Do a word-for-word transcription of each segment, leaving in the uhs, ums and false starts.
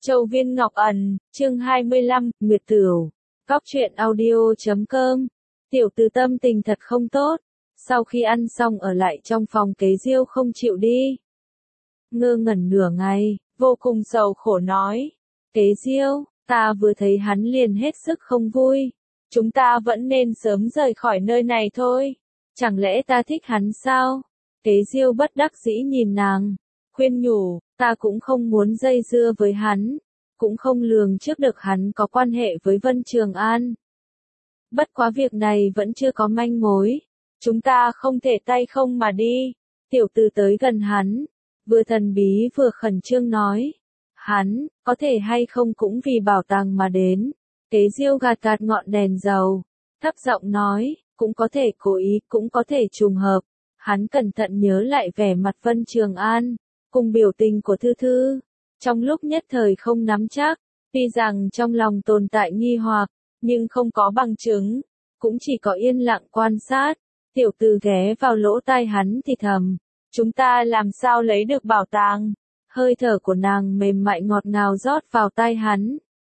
Châu Viên Ngọc Ẩn, chương hai mươi lăm, Nguyệt Tửu. Cóc truyện audio chấm com. Tiểu Từ tâm tình thật không tốt. Sau khi ăn xong ở lại trong phòng Kế Diêu không chịu đi. Ngơ ngẩn nửa ngày, vô cùng sầu khổ nói. Kế Diêu, ta vừa thấy hắn liền hết sức không vui. Chúng ta vẫn nên sớm rời khỏi nơi này thôi. Chẳng lẽ ta thích hắn sao? Kế Diêu bất đắc dĩ nhìn nàng, khuyên nhủ, ta cũng không muốn dây dưa với hắn, cũng không lường trước được hắn có quan hệ với Vân Trường An. Bất quá việc này vẫn chưa có manh mối, chúng ta không thể tay không mà đi. Tiểu Từ tới gần hắn, vừa thần bí vừa khẩn trương nói, hắn, có thể hay không cũng vì bảo tàng mà đến. Kế Diêu gạt gạt ngọn đèn dầu, thấp giọng nói, cũng có thể cố ý, cũng có thể trùng hợp. Hắn cẩn thận nhớ lại vẻ mặt Vân Trường An, cùng biểu tình của Thư Thư, trong lúc nhất thời không nắm chắc, tuy rằng trong lòng tồn tại nghi hoặc, nhưng không có bằng chứng, cũng chỉ có yên lặng quan sát. Tiểu Từ ghé vào lỗ tai hắn thì thầm, chúng ta làm sao lấy được bảo tàng? Hơi thở của nàng mềm mại ngọt ngào rót vào tai hắn.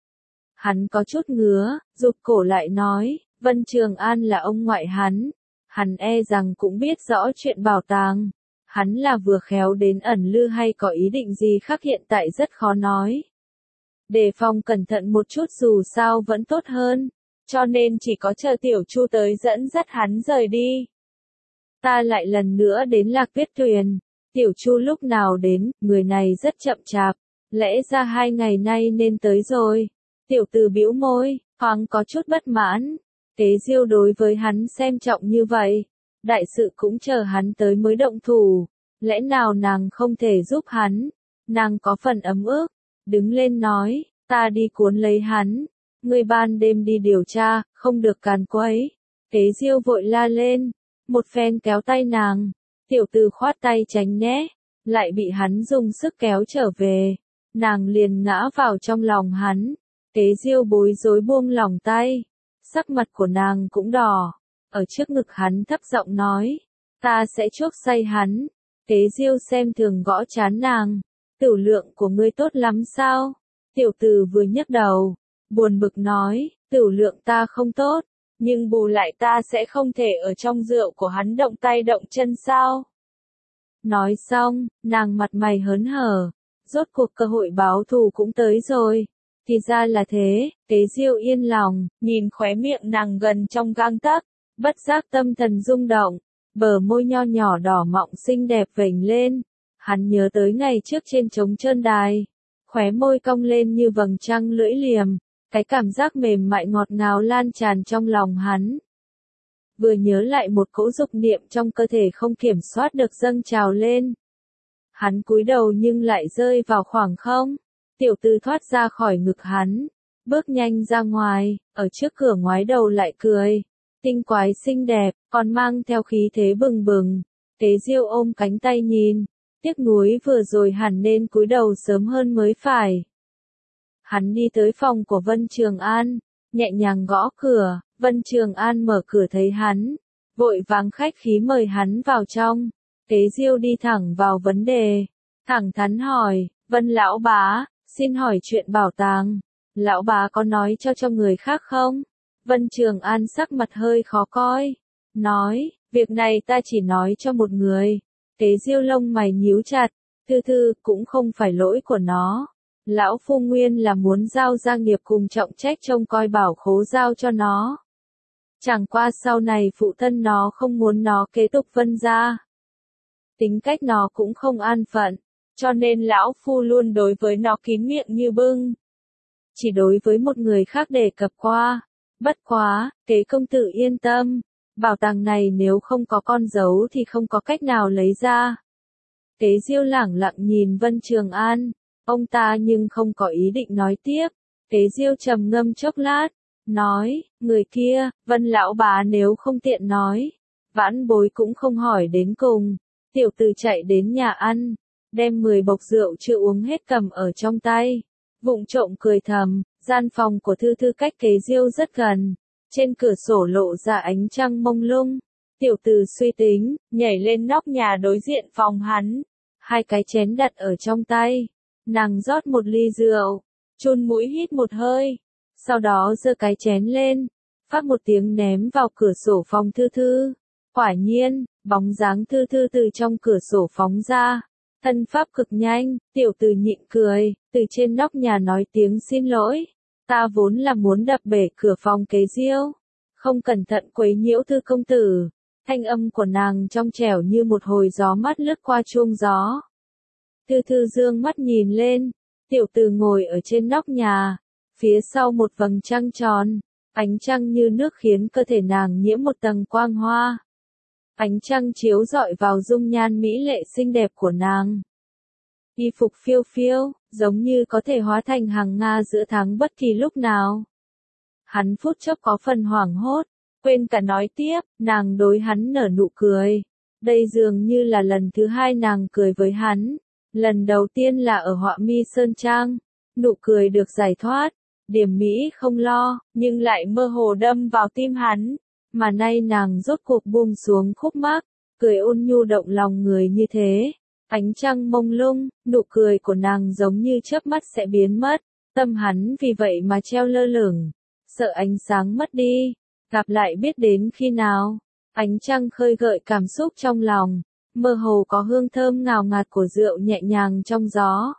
Hắn có chút ngứa, rụt cổ lại nói, Vân Trường An là ông ngoại hắn. Hắn e rằng cũng biết rõ chuyện bảo tàng. Hắn là vừa khéo đến ẩn lư hay có ý định gì khác hiện tại rất khó nói. Đề phòng cẩn thận một chút dù sao vẫn tốt hơn. Cho nên chỉ có chờ Tiểu Chu tới dẫn dắt hắn rời đi. Ta lại lần nữa đến Lạc Tuyết Tuyền. Tiểu Chu lúc nào đến, người này rất chậm chạp. Lẽ ra hai ngày nay nên tới rồi. Tiểu Từ bĩu môi, thoáng có chút bất mãn. Kế Diêu đối với hắn xem trọng như vậy, đại sự cũng chờ hắn tới mới động thủ, lẽ nào nàng không thể giúp hắn? Nàng có phần ấm ức, đứng lên nói, ta đi cuốn lấy hắn, ngươi ban đêm đi điều tra, không được càn quấy. Kế Diêu vội la lên, một phen kéo tay nàng, Tiểu Từ khoát tay tránh né, lại bị hắn dùng sức kéo trở về, nàng liền ngã vào trong lòng hắn. Kế Diêu bối rối buông lỏng tay. Sắc mặt của nàng cũng đỏ, ở trước ngực hắn thấp giọng nói, ta sẽ chuốc say hắn. Kế Diêu xem thường gõ trán nàng, tiểu lượng của ngươi tốt lắm sao? Tiểu Từ vừa nhấc đầu, buồn bực nói, tiểu lượng ta không tốt, nhưng bù lại ta sẽ không thể ở trong rượu của hắn động tay động chân sao? Nói xong, nàng mặt mày hớn hở, rốt cuộc cơ hội báo thù cũng tới rồi. Thì ra là thế, Kế Diêu yên lòng, nhìn khóe miệng nàng gần trong gang tấc, bất giác tâm thần rung động, bờ môi nho nhỏ đỏ mọng xinh đẹp vểnh lên. Hắn nhớ tới ngày trước trên trống trơn đài, khóe môi cong lên như vầng trăng lưỡi liềm, cái cảm giác mềm mại ngọt ngào lan tràn trong lòng hắn. Vừa nhớ lại một cỗ dục niệm trong cơ thể không kiểm soát được dâng trào lên. Hắn cúi đầu nhưng lại rơi vào khoảng không. Tiểu Từ thoát ra khỏi ngực hắn, bước nhanh ra ngoài, ở trước cửa ngoái đầu lại cười. Tinh quái xinh đẹp, còn mang theo khí thế bừng bừng. Kế Diêu ôm cánh tay nhìn, tiếc nuối vừa rồi hẳn nên cúi đầu sớm hơn mới phải. Hắn đi tới phòng của Vân Trường An, nhẹ nhàng gõ cửa, Vân Trường An mở cửa thấy hắn, vội vàng khách khí mời hắn vào trong. Kế Diêu đi thẳng vào vấn đề, thẳng thắn hỏi, Vân lão bá, xin hỏi chuyện bảo tàng, lão bá có nói cho cho người khác không? Vân Trường An sắc mặt hơi khó coi, nói, việc này ta chỉ nói cho một người. Kế Diêu lông mày nhíu chặt, Thư Thư cũng không phải lỗi của nó. Lão phu nguyên là muốn giao gia nghiệp cùng trọng trách trông coi bảo khố giao cho nó. Chẳng qua sau này phụ thân nó không muốn nó kế tục Vân gia. Tính cách nó cũng không an phận. Cho nên lão phu luôn đối với nó kín miệng như bưng. Chỉ đối với một người khác đề cập qua. Bất quá, Kế công tử yên tâm. Bảo tàng này nếu không có con dấu thì không có cách nào lấy ra. Kế Diêu lẳng lặng nhìn Vân Trường An. Ông ta nhưng không có ý định nói tiếp. Kế Diêu trầm ngâm chốc lát. Nói, người kia, Vân lão bá nếu không tiện nói. Vãn bối cũng không hỏi đến cùng. Tiểu Từ chạy đến nhà ăn. Đem mười bộc rượu chưa uống hết cầm ở trong tay. Vụng trộm cười thầm, gian phòng của Thư Thư cách Kế Diêu rất gần. Trên cửa sổ lộ ra ánh trăng mông lung. Tiểu Từ suy tính, nhảy lên nóc nhà đối diện phòng hắn. Hai cái chén đặt ở trong tay. Nàng rót một ly rượu, chun mũi hít một hơi, sau đó giơ cái chén lên, phát một tiếng ném vào cửa sổ phòng Thư Thư. Quả nhiên, bóng dáng Thư Thư từ trong cửa sổ phóng ra, thân pháp cực nhanh, tiểu từ nhịn cười, từ trên nóc nhà nói tiếng xin lỗi, ta vốn là muốn đập bể cửa phòng kế diêu, không cẩn thận quấy nhiễu Thư công tử. Thanh âm của nàng trong trẻo như một hồi gió mát lướt qua chuông gió. Thư Thư dương mắt nhìn lên, tiểu từ ngồi ở trên nóc nhà, phía sau một vầng trăng tròn, ánh trăng như nước khiến cơ thể nàng nhiễm một tầng quang hoa. Ánh trăng chiếu rọi vào dung nhan mỹ lệ xinh đẹp của nàng. Y phục phiêu phiêu, giống như có thể hóa thành hàng Nga giữa tháng bất kỳ lúc nào. Hắn phút chốc có phần hoảng hốt, quên cả nói tiếp, nàng đối hắn nở nụ cười. Đây dường như là lần thứ hai nàng cười với hắn. Lần đầu tiên là ở Họa Mi Sơn Trang, nụ cười được giải thoát, điểm mỹ không lo, nhưng lại mơ hồ đâm vào tim hắn. Mà nay nàng rốt cuộc buông xuống khúc mắc, cười ôn nhu động lòng người như thế. Ánh trăng mông lung, nụ cười của nàng giống như chớp mắt sẽ biến mất. Tâm hắn vì vậy mà treo lơ lửng, sợ ánh sáng mất đi. Gặp lại biết đến khi nào, ánh trăng khơi gợi cảm xúc trong lòng, mơ hồ có hương thơm ngào ngạt của rượu nhẹ nhàng trong gió.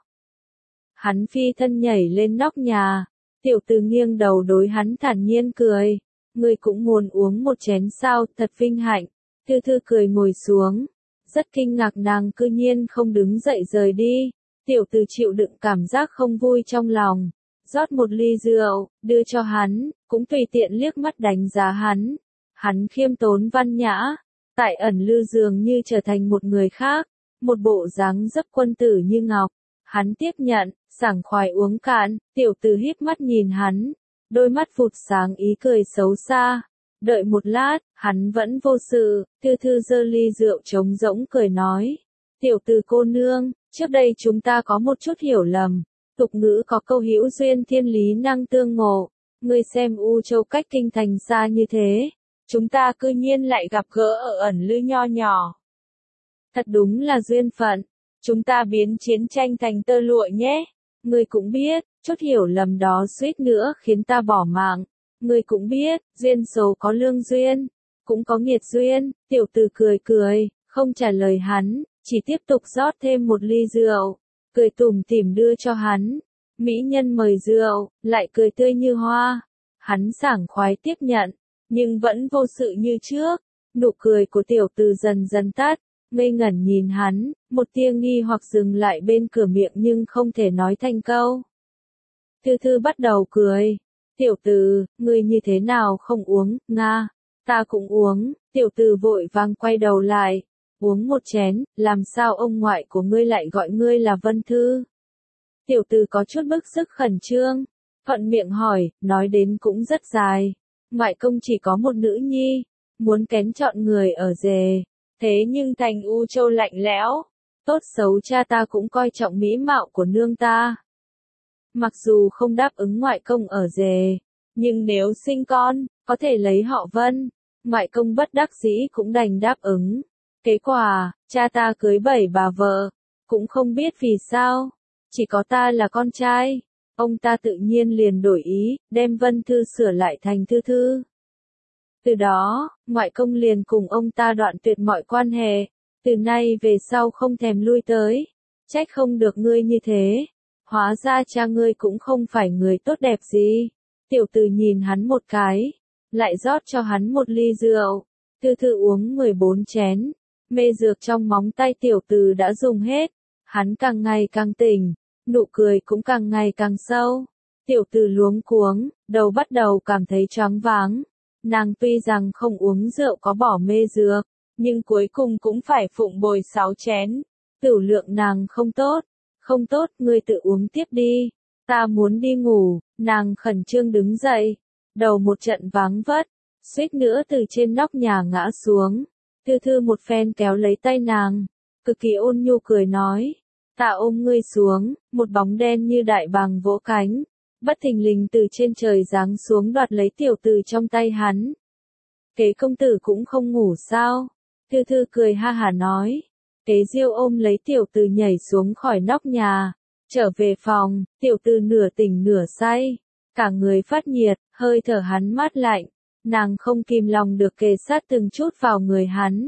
Hắn phi thân nhảy lên nóc nhà, tiểu từ nghiêng đầu đối hắn thản nhiên cười, người cũng muốn uống một chén sao, thật vinh hạnh. Thư Thư cười ngồi xuống, rất kinh ngạc nàng cư nhiên không đứng dậy rời đi, tiểu từ chịu đựng cảm giác không vui trong lòng. Rót một ly rượu, đưa cho hắn, cũng tùy tiện liếc mắt đánh giá hắn. Hắn khiêm tốn văn nhã, tại ẩn lư dường như trở thành một người khác, một bộ dáng dấp quân tử như ngọc. Hắn tiếp nhận, sảng khoái uống cạn, tiểu từ híp mắt nhìn hắn, đôi mắt phụt sáng ý cười xấu xa. Đợi một lát, hắn vẫn vô sự, Thư Thư giơ ly rượu trống rỗng cười nói. Tiểu từ cô nương, trước đây chúng ta có một chút hiểu lầm. Tục ngữ có câu hữu duyên thiên lý năng tương ngộ, ngươi xem U Châu cách kinh thành xa như thế, chúng ta cư nhiên lại gặp gỡ ở ẩn lư nho nhỏ. Thật đúng là duyên phận, chúng ta biến chiến tranh thành tơ lụa nhé. Ngươi cũng biết, chút hiểu lầm đó suýt nữa khiến ta bỏ mạng. Ngươi cũng biết, duyên số có lương duyên, cũng có nghiệt duyên. Tiểu từ cười cười, không trả lời hắn, chỉ tiếp tục rót thêm một ly rượu. Cười tủm tỉm đưa cho hắn. Mỹ nhân mời rượu, lại cười tươi như hoa. Hắn sảng khoái tiếp nhận, nhưng vẫn vô sự như trước. Nụ cười của tiểu từ dần dần tắt, ngây ngẩn nhìn hắn, một tia nghi hoặc dừng lại bên cửa miệng nhưng không thể nói thành câu. Thư Thư bắt đầu cười. Tiểu từ, ngươi như thế nào không uống, Nga? Ta cũng uống. Tiểu từ vội vàng quay đầu lại. Uống một chén, làm sao ông ngoại của ngươi lại gọi ngươi là Vân Thư? Tiểu từ có chút bức sức khẩn trương, thuận miệng hỏi, nói đến cũng rất dài. Ngoại công chỉ có một nữ nhi, muốn kén chọn người ở rể, thế nhưng thành U Châu lạnh lẽo, tốt xấu cha ta cũng coi trọng mỹ mạo của nương ta. Mặc dù không đáp ứng ngoại công ở rể, nhưng nếu sinh con, có thể lấy họ Vân, ngoại công bất đắc dĩ cũng đành đáp ứng. Kết quả, cha ta cưới bảy bà vợ, cũng không biết vì sao, chỉ có ta là con trai, ông ta tự nhiên liền đổi ý, đem Vân Thư sửa lại thành Thư Thư. Từ đó, ngoại công liền cùng ông ta đoạn tuyệt mọi quan hệ, từ nay về sau không thèm lui tới, trách không được ngươi như thế, hóa ra cha ngươi cũng không phải người tốt đẹp gì. Tiểu từ nhìn hắn một cái, lại rót cho hắn một ly rượu, Thư Thư uống mười bốn chén. Mê dược trong móng tay tiểu từ đã dùng hết, hắn càng ngày càng tỉnh, nụ cười cũng càng ngày càng sâu. Tiểu từ luống cuống, đầu bắt đầu cảm thấy choáng váng. Nàng tuy rằng không uống rượu có bỏ mê dược, nhưng cuối cùng cũng phải phụng bồi sáu chén. Tửu lượng nàng không tốt, không tốt, ngươi tự uống tiếp đi. Ta muốn đi ngủ, nàng khẩn trương đứng dậy, đầu một trận váng vất, suýt nữa từ trên nóc nhà ngã xuống. Thư Thư một phen kéo lấy tay nàng, cực kỳ ôn nhu cười nói, ta ôm ngươi xuống. Một bóng đen như đại bàng vỗ cánh, bất thình lình từ trên trời giáng xuống đoạt lấy tiểu từ trong tay hắn. Kế công tử cũng không ngủ sao? Thư Thư cười ha hả nói. Kế Diêu ôm lấy tiểu từ nhảy xuống khỏi nóc nhà, Trở về phòng, tiểu tư nửa tỉnh nửa say, cả người phát nhiệt, hơi thở hắn mát lạnh, nàng không kìm lòng được kề sát từng chút vào người hắn.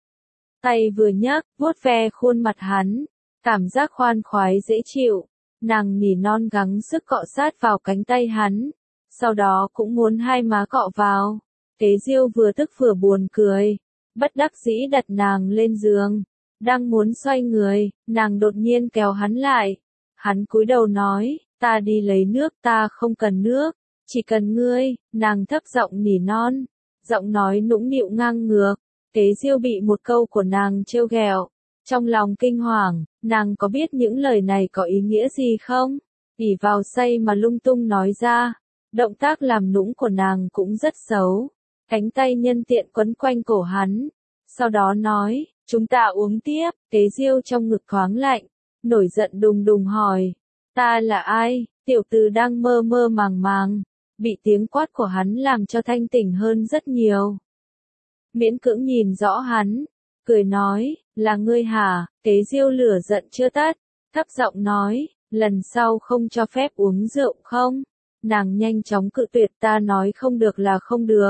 Tay vừa nhấc, vuốt ve khuôn mặt hắn, cảm giác khoan khoái dễ chịu, nàng nỉ non gắng sức cọ sát vào cánh tay hắn, sau đó cũng muốn hai má cọ vào. Tế Diêu vừa tức vừa buồn cười, bất đắc dĩ đặt nàng lên giường, đang muốn xoay người, nàng đột nhiên kéo hắn lại. Hắn cúi đầu nói, ta đi lấy nước, ta không cần nước, chỉ cần ngươi. Nàng thấp giọng nỉ non, giọng nói nũng nịu ngang ngược. Tế Diêu bị một câu của nàng trêu ghẹo, trong lòng kinh hoàng, nàng có biết những lời này có ý nghĩa gì không? ỷ vào say mà lung tung nói ra, động tác làm nũng của nàng cũng rất xấu. Cánh tay nhân tiện quấn quanh cổ hắn, sau đó nói, chúng ta uống tiếp. Tế Diêu trong ngực thoáng lạnh, nổi giận đùng đùng hỏi, ta là ai? Tiểu Từ đang mơ mơ màng màng, bị tiếng quát của hắn làm cho thanh tỉnh hơn rất nhiều. Miễn cưỡng nhìn rõ hắn, cười nói, là ngươi hả? Tế Diêu lửa giận chưa tắt, thấp giọng nói, lần sau không cho phép uống rượu không? Nàng nhanh chóng cự tuyệt, ta nói không được là không được.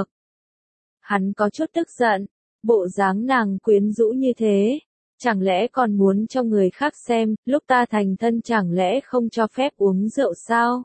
Hắn có chút tức giận, bộ dáng nàng quyến rũ như thế, chẳng lẽ còn muốn cho người khác xem, lúc ta thành thân chẳng lẽ không cho phép uống rượu sao?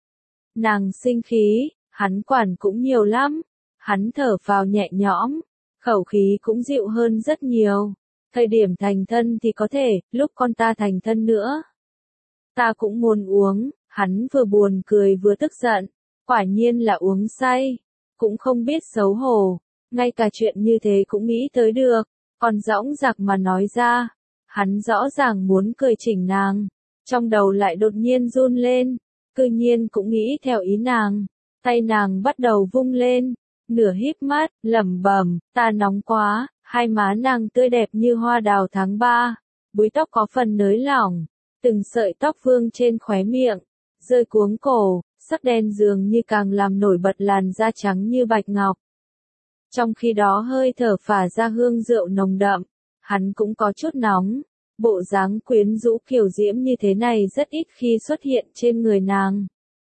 Nàng sinh khí, hắn quản cũng nhiều lắm, hắn thở vào nhẹ nhõm, khẩu khí cũng dịu hơn rất nhiều. Thời điểm thành thân thì có thể, lúc con ta thành thân nữa. Ta cũng muốn uống, hắn vừa buồn cười vừa tức giận, quả nhiên là uống say, cũng không biết xấu hổ, ngay cả chuyện như thế cũng nghĩ tới được, còn dõng dạc mà nói ra. Hắn rõ ràng muốn cười chỉnh nàng, trong đầu lại đột nhiên run lên, cư nhiên cũng nghĩ theo ý nàng, tay nàng bắt đầu vung lên, nửa híp mắt, lẩm bẩm, ta nóng quá. Hai má nàng tươi đẹp như hoa đào tháng ba, búi tóc có phần nới lỏng, từng sợi tóc vương trên khóe miệng, rơi cuống cổ, sắc đen dường như càng làm nổi bật làn da trắng như bạch ngọc. Trong khi đó hơi thở phả ra hương rượu nồng đậm, hắn cũng có chút nóng, bộ dáng quyến rũ kiều diễm như thế này rất ít khi xuất hiện trên người nàng.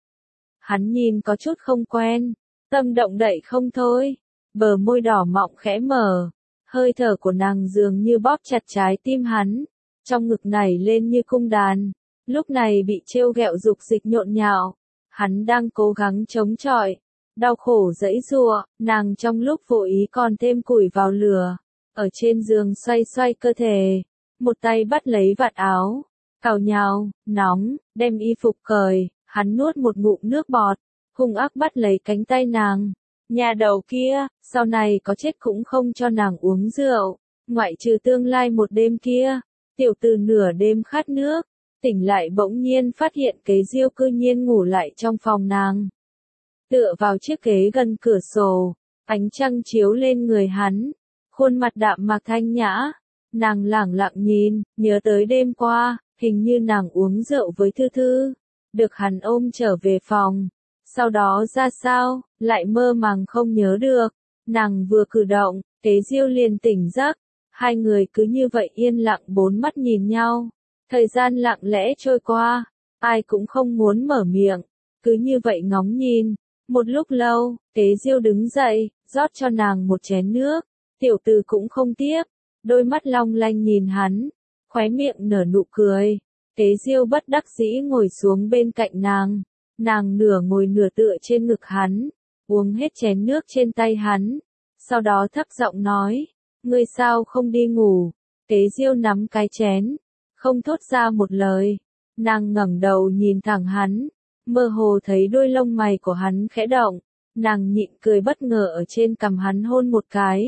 Hắn nhìn có chút không quen, tâm động đậy không thôi, bờ môi đỏ mọng khẽ mở. Hơi thở của nàng dường như bóp chặt trái tim hắn, trong ngực nảy lên như cung đàn, lúc này bị trêu ghẹo dục dịch nhộn nhạo, hắn đang cố gắng chống chọi, đau khổ giãy giụa, nàng trong lúc vô ý còn thêm củi vào lửa, ở trên giường xoay xoay cơ thể, một tay bắt lấy vạt áo, cào nhào, nóng, đem y phục cởi, hắn nuốt một ngụm nước bọt, hung ác bắt lấy cánh tay nàng. Nhà đầu kia, sau này có chết cũng không cho nàng uống rượu, ngoại trừ tương lai một đêm kia. Tiểu Từ nửa đêm khát nước, tỉnh lại bỗng nhiên phát hiện Kế Diêu cư nhiên ngủ lại trong phòng nàng. Tựa vào chiếc ghế gần cửa sổ, ánh trăng chiếu lên người hắn, khuôn mặt đạm mạc thanh nhã, nàng lẳng lặng nhìn, nhớ tới đêm qua, hình như nàng uống rượu với Thư Thư, được hắn ôm trở về phòng. Sau đó ra sao, lại mơ màng không nhớ được, nàng vừa cử động, Tế Diêu liền tỉnh giấc, hai người cứ như vậy yên lặng bốn mắt nhìn nhau, thời gian lặng lẽ trôi qua, ai cũng không muốn mở miệng, cứ như vậy ngóng nhìn, một lúc lâu, Tế Diêu đứng dậy, rót cho nàng một chén nước, Tiểu Từ cũng không tiếp, đôi mắt long lanh nhìn hắn, khóe miệng nở nụ cười, Tế Diêu bất đắc dĩ ngồi xuống bên cạnh nàng. Nàng nửa ngồi nửa tựa trên ngực hắn, uống hết chén nước trên tay hắn, sau đó thấp giọng nói, ngươi sao không đi ngủ? Tế Diêu nắm cái chén, không thốt ra một lời, nàng ngẩng đầu nhìn thẳng hắn, mơ hồ thấy đôi lông mày của hắn khẽ động, nàng nhịn cười bất ngờ ở trên cằm hắn hôn một cái.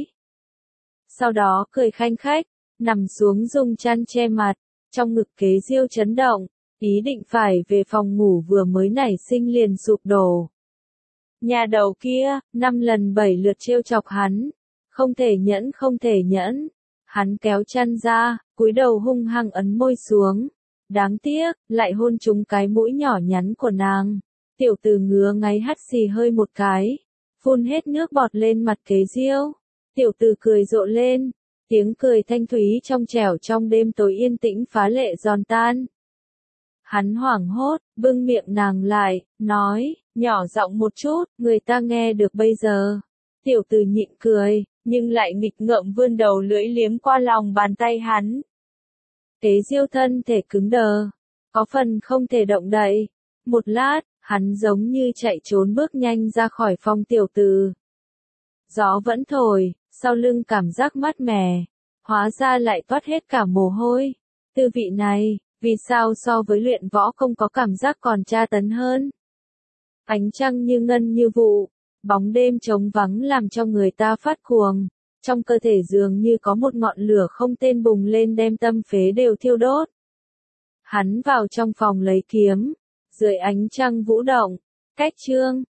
Sau đó cười khanh khách, nằm xuống dùng chăn che mặt, trong ngực Kế Diêu chấn động. Ý định phải về phòng ngủ vừa mới nảy sinh liền sụp đổ. Nhà đầu kia, năm lần bảy lượt trêu chọc hắn, không thể nhẫn không thể nhẫn. Hắn kéo chăn ra, cúi đầu hung hăng ấn môi xuống. Đáng tiếc, lại hôn trúng cái mũi nhỏ nhắn của nàng. Tiểu Từ ngứa ngáy hắt xì hơi một cái, phun hết nước bọt lên mặt Kế Diêu. Tiểu Từ cười rộ lên, tiếng cười thanh thúy trong trẻo trong đêm tối yên tĩnh phá lệ giòn tan. Hắn hoảng hốt, bưng miệng nàng lại, nói, nhỏ giọng một chút, người ta nghe được bây giờ. Tiểu tử nhịn cười, nhưng lại nghịch ngợm vươn đầu lưỡi liếm qua lòng bàn tay hắn. Tế Diêu thân thể cứng đờ, có phần không thể động đậy. Một lát, hắn giống như chạy trốn bước nhanh ra khỏi phòng tiểu tử. Gió vẫn thổi, sau lưng cảm giác mát mẻ, hóa ra lại toát hết cả mồ hôi. Tư vị này, vì sao so với luyện võ không có cảm giác còn tra tấn hơn? Ánh trăng như ngân như vụ, bóng đêm trống vắng làm cho người ta phát cuồng. Trong cơ thể dường như có một ngọn lửa không tên bùng lên đem tâm phế đều thiêu đốt. Hắn vào trong phòng lấy kiếm, dưới ánh trăng vũ động, cách chương.